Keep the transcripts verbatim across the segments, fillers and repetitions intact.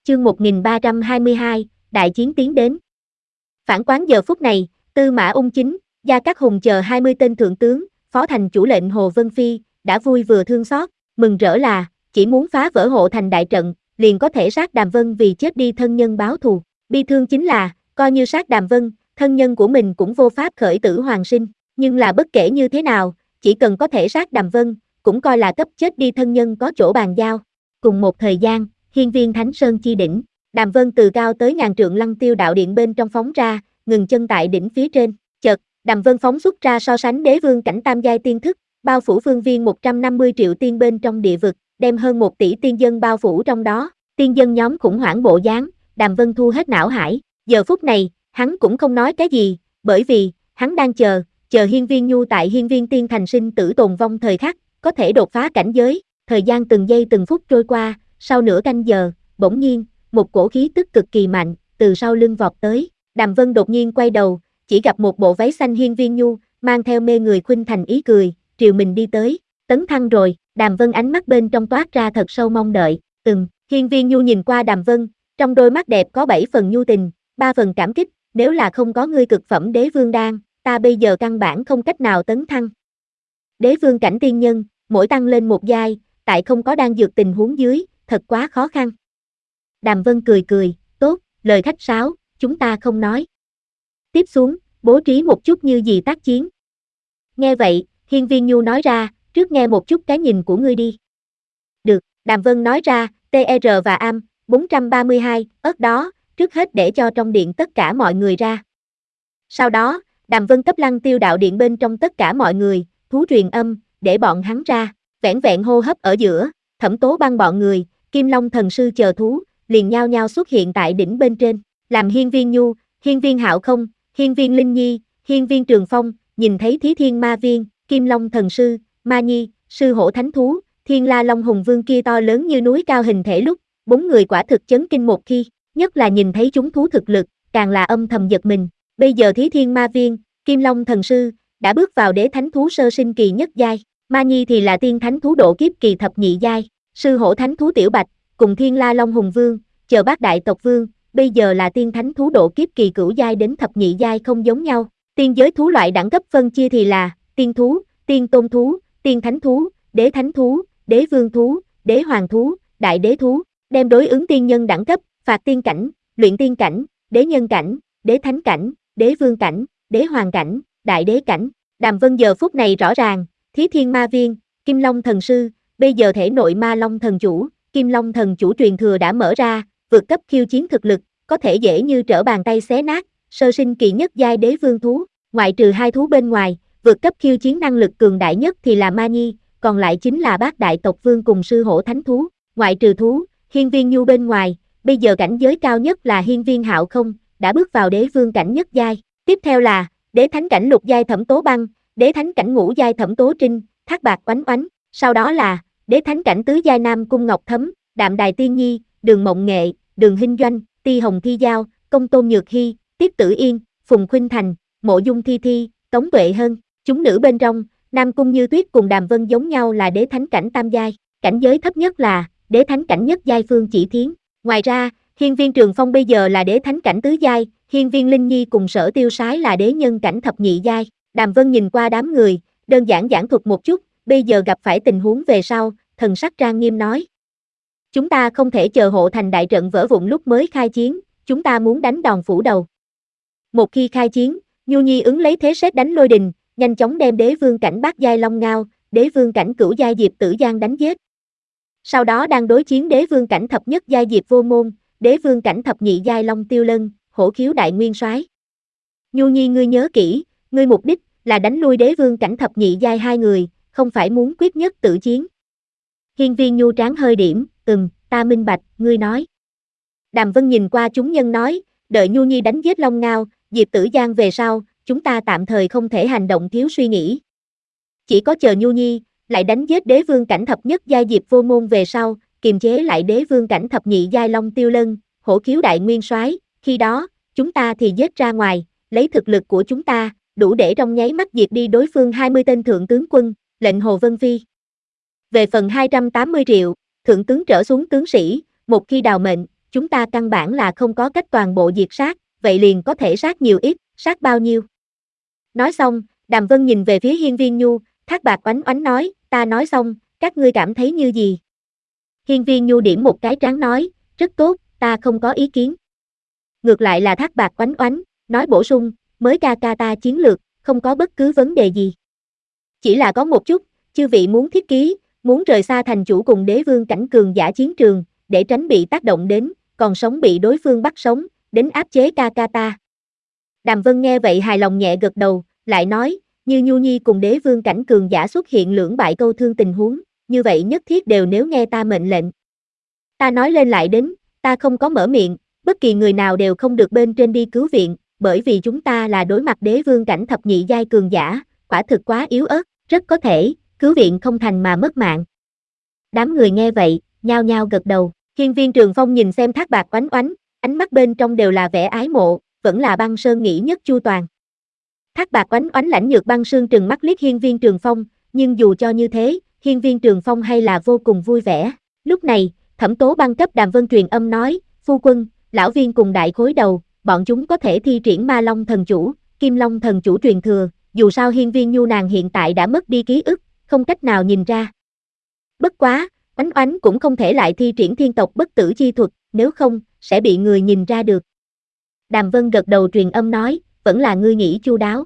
chương một nghìn ba trăm hai mươi hai, đại chiến tiến đến. Phản quán giờ phút này, Tư Mã Ung Chính, Gia Cát Hùng chờ hai mươi tên thượng tướng, phó thành chủ lệnh Hồ Vân Phi, đã vui vừa thương xót, mừng rỡ là, chỉ muốn phá vỡ hộ thành đại trận, liền có thể sát Đàm Vân vì chết đi thân nhân báo thù. Bi thương chính là, coi như sát Đàm Vân, thân nhân của mình cũng vô pháp khởi tử hoàn sinh, nhưng là bất kể như thế nào, chỉ cần có thể sát Đàm Vân, cũng coi là cấp chết đi thân nhân có chỗ bàn giao. Cùng một thời gian, hiên viên Thánh Sơn chi đỉnh, Đàm Vân từ cao tới ngàn trượng lăng tiêu đạo điện bên trong phóng ra, ngừng chân tại đỉnh phía trên, chợt, Đàm Vân phóng xuất ra so sánh đế vương cảnh tam giai tiên thức, bao phủ phương viên một trăm năm mươi triệu tiên bên trong địa vực, đem hơn một tỷ tiên dân bao phủ trong đó, tiên dân nhóm khủng hoảng bộ dáng, Đàm Vân thu hết não hải, giờ phút này, hắn cũng không nói cái gì, bởi vì, hắn đang chờ, chờ hiên viên nhu tại hiên viên tiên thành sinh tử tồn vong thời khắc, có thể đột phá cảnh giới, thời gian từng giây từng phút trôi qua, sau nửa canh giờ, bỗng nhiên, một cổ khí tức cực kỳ mạnh, từ sau lưng vọt tới, Đàm Vân đột nhiên quay đầu, chỉ gặp một bộ váy xanh hiên viên nhu, mang theo mê người khuynh thành ý cười, triều mình đi tới, tấn thăng rồi, Đàm Vân ánh mắt bên trong toát ra thật sâu mong đợi, ừm, hiên viên nhu nhìn qua Đàm Vân, trong đôi mắt đẹp có bảy phần nhu tình, ba phần cảm kích, nếu là không có ngươi cực phẩm đế vương đan, ta bây giờ căn bản không cách nào tấn thăng. Đế vương cảnh tiên nhân, mỗi tăng lên một giai, tại không có đan dược tình huống dưới, thật quá khó khăn. Đàm Vân cười cười, tốt, lời khách sáo, chúng ta không nói. Tiếp xuống, bố trí một chút như gì tác chiến. Nghe vậy, hiên viên nhu nói ra, trước nghe một chút cái nhìn của ngươi đi. Được, Đàm Vân nói ra, tê rờ và am, bốn trăm ba mươi hai, ớt đó, trước hết để cho trong điện tất cả mọi người ra. Sau đó, Đàm Vân cấp lăng tiêu đạo điện bên trong tất cả mọi người, thú truyền âm, để bọn hắn ra, vẻn vẹn hô hấp ở giữa, Thẩm Tố Băng bọn người, Kim Long thần sư chờ thú, liền nhao nhao xuất hiện tại đỉnh bên trên, làm hiên viên nhu, hiên viên hạo không, hiên viên linh nhi, hiên viên trường phong, nhìn thấy Thí Thiên Ma Viên, Kim Long thần sư, Ma Nhi, sư hổ thánh thú, Thiên La Long Hùng Vương kia to lớn như núi cao hình thể lúc, bốn người quả thực chấn kinh một khi, nhất là nhìn thấy chúng thú thực lực, càng là âm thầm giật mình. Bây giờ Thí Thiên Ma Viên, Kim Long thần sư, đã bước vào đế thánh thú sơ sinh kỳ nhất giai, Ma Nhi thì là tiên thánh thú độ kiếp kỳ thập nhị giai, sư hổ thánh thú Tiểu Bạch, cùng Thiên La Long Hùng Vương, chờ bát đại tộc vương, bây giờ là tiên thánh thú độ kiếp kỳ cửu giai đến thập nhị giai không giống nhau. Tiên giới thú loại đẳng cấp phân chia thì là tiên thú, tiên tôn thú, tiên thánh thú, đế thánh thú, đế vương thú, đế hoàng thú, đại đế thú, đem đối ứng tiên nhân đẳng cấp, phạt tiên cảnh, luyện tiên cảnh, đế nhân cảnh, đế thánh cảnh, đế vương cảnh, đế hoàng cảnh, đại đế cảnh. Đàm Vân giờ phút này rõ ràng, Thí Thiên Ma Viên, Kim Long thần sư, bây giờ thể nội Ma Long thần chủ, Kim Long thần chủ truyền thừa đã mở ra, vượt cấp khiêu chiến thực lực, có thể dễ như trở bàn tay xé nát, sơ sinh kỳ nhất giai đế vương thú, ngoại trừ hai thú bên ngoài, vượt cấp khiêu chiến năng lực cường đại nhất thì là Ma Nhi, còn lại chính là bát đại tộc vương cùng sư hổ thánh thú, ngoại trừ thú, hiên viên nhu bên ngoài, bây giờ cảnh giới cao nhất là hiên viên hạo không, đã bước vào đế vương cảnh nhất giai, tiếp theo là đế thánh cảnh lục giai Thẩm Tố Băng, đế thánh cảnh ngũ giai Thẩm Tố Trinh, Thác Bạc Oánh Oánh, sau đó là đế thánh cảnh tứ giai Nam Cung Ngọc Thấm, Đạm Đài Tiên Nhi, Đường Mộng Nghệ, Đường Hinh Doanh, Ti Hồng Thi Giao, Công Tôn Nhược Hy, Tiết Tử Yên, Phùng Khuynh Thành, Mộ Dung Thi Thi, Tống Tuệ Hân, chúng nữ bên trong, Nam Cung Như Tuyết cùng Đàm Vân giống nhau là đế thánh cảnh tam giai, cảnh giới thấp nhất là đế thánh cảnh nhất giai Phương Chỉ Thiến. Ngoài ra, hiên viên Trường Phong bây giờ là đế thánh cảnh tứ giai, hiên viên Linh Nhi cùng Sở Tiêu Sái là đế nhân cảnh thập nhị giai. Đàm Vân nhìn qua đám người, đơn giản giảng thuật một chút, bây giờ gặp phải tình huống về sau, thần sắc trang nghiêm nói. Chúng ta không thể chờ hộ thành đại trận vỡ vụn lúc mới khai chiến, chúng ta muốn đánh đòn phủ đầu. Một khi khai chiến, Nhu Nhi ứng lấy thế sét đánh lôi đình, nhanh chóng đem đế vương cảnh bát giai Long Ngao, đế vương cảnh cửu giai Diệp Tử Giang đánh giết. Sau đó đang đối chiến đế vương cảnh thập nhất giai Diệp Vô Môn, đế vương cảnh thập nhị giai Long Tiêu Lân, hổ khiếu đại nguyên soái. Nhu Nhi ngươi nhớ kỹ, ngươi mục đích là đánh lui đế vương cảnh thập nhị giai hai người, không phải muốn quyết nhất tử chiến. Hiên viên Nhu tráng hơi điểm, ừm, ta minh bạch, ngươi nói. Đàm Vân nhìn qua chúng nhân nói, đợi Nhu Nhi đánh giết Long Ngao, Diệp Tử Giang về sau, chúng ta tạm thời không thể hành động thiếu suy nghĩ. Chỉ có chờ Nhu Nhi, lại đánh giết đế vương cảnh thập nhất giai Diệp Vô Môn về sau, kiềm chế lại đế vương cảnh thập nhị giai Long Tiêu Lân, hổ khiếu đại nguyên soái, khi đó, chúng ta thì giết ra ngoài, lấy thực lực của chúng ta, đủ để trong nháy mắt diệt đi đối phương hai mươi tên thượng tướng quân, lệnh Hồ Vân Phi. Về phần hai trăm tám mươi triệu, thượng tướng trở xuống tướng sĩ, một khi đào mệnh, chúng ta căn bản là không có cách toàn bộ diệt sát, vậy liền có thể sát nhiều ít, sát bao nhiêu. Nói xong, Đàm Vân nhìn về phía Hiên Viên Nhu, Thác Bạt Oánh Oánh nói, ta nói xong, các ngươi cảm thấy như gì? Hiên Viên Nhu điểm một cái trán nói, rất tốt, ta không có ý kiến. Ngược lại là Thác Bạt Oánh Oánh, nói bổ sung, mới ca ca ta chiến lược, không có bất cứ vấn đề gì. Chỉ là có một chút, chư vị muốn thiết ký, muốn rời xa thành chủ cùng đế vương cảnh cường giả chiến trường, để tránh bị tác động đến, còn sống bị đối phương bắt sống, đến áp chế ca ca ta. Đàm Vân nghe vậy hài lòng nhẹ gật đầu, lại nói, như Nhu Nhi cùng đế vương cảnh cường giả xuất hiện lưỡng bại câu thương tình huống, như vậy nhất thiết đều nếu nghe ta mệnh lệnh. Ta nói lên lại đến, ta không có mở miệng, bất kỳ người nào đều không được bên trên đi cứu viện, bởi vì chúng ta là đối mặt đế vương cảnh thập nhị giai cường giả, quả thực quá yếu ớt, rất có thể, cứu viện không thành mà mất mạng. Đám người nghe vậy, nhao nhao gật đầu, Hiên Viên Trường Phong nhìn xem Thác Bạt Oánh Oánh, ánh mắt bên trong đều là vẻ ái mộ, vẫn là Băng Sơn nghĩ nhất chu toàn. Thác Bạt Oánh Oánh lãnh nhược Băng Sơn trừng mắt liếc Hiên Viên Trường Phong, nhưng dù cho như thế, Hiên Viên Trường Phong hay là vô cùng vui vẻ. Lúc này, Thẩm Tố Băng cấp Đàm Vân truyền âm nói, phu quân, lão viên cùng đại khối đầu, bọn chúng có thể thi triển Ma Long thần chủ, Kim Long thần chủ truyền thừa, dù sao Hiên Viên Nhu nàng hiện tại đã mất đi ký ức, không cách nào nhìn ra. Bất quá, Oánh Oánh cũng không thể lại thi triển thiên tộc bất tử chi thuật, nếu không, sẽ bị người nhìn ra được. Đàm Vân gật đầu truyền âm nói, vẫn là ngươi nghĩ chu đáo.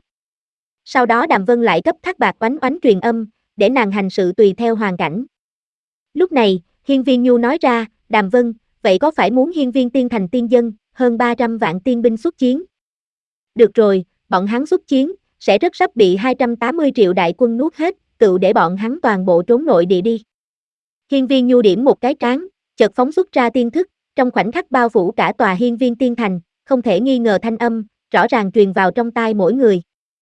Sau đó Đàm Vân lại cấp Thác Bạt Oánh Oánh truyền âm, để nàng hành sự tùy theo hoàn cảnh. Lúc này, Hiên Viên Nhu nói ra, Đàm Vân, vậy có phải muốn Hiên Viên tiên thành tiên dân, hơn ba trăm vạn tiên binh xuất chiến? Được rồi, bọn hắn xuất chiến, sẽ rất sắp bị hai trăm tám mươi triệu đại quân nuốt hết, tự để bọn hắn toàn bộ trốn nội địa đi. Hiên Viên Nhu điểm một cái trán, chợt phóng xuất ra tiên thức, trong khoảnh khắc bao phủ cả tòa Hiên Viên tiên thành, không thể nghi ngờ thanh âm, rõ ràng truyền vào trong tai mỗi người.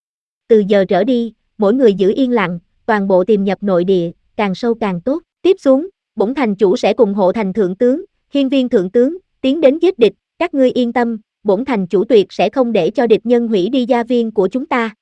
Từ giờ trở đi, mỗi người giữ yên lặng, toàn bộ tìm nhập nội địa, càng sâu càng tốt. Tiếp xuống, bổn thành chủ sẽ cùng hộ thành thượng tướng, Hiên Viên thượng tướng, tiến đến giết địch, các ngươi yên tâm, bổn thành chủ tuyệt sẽ không để cho địch nhân hủy đi gia viên của chúng ta.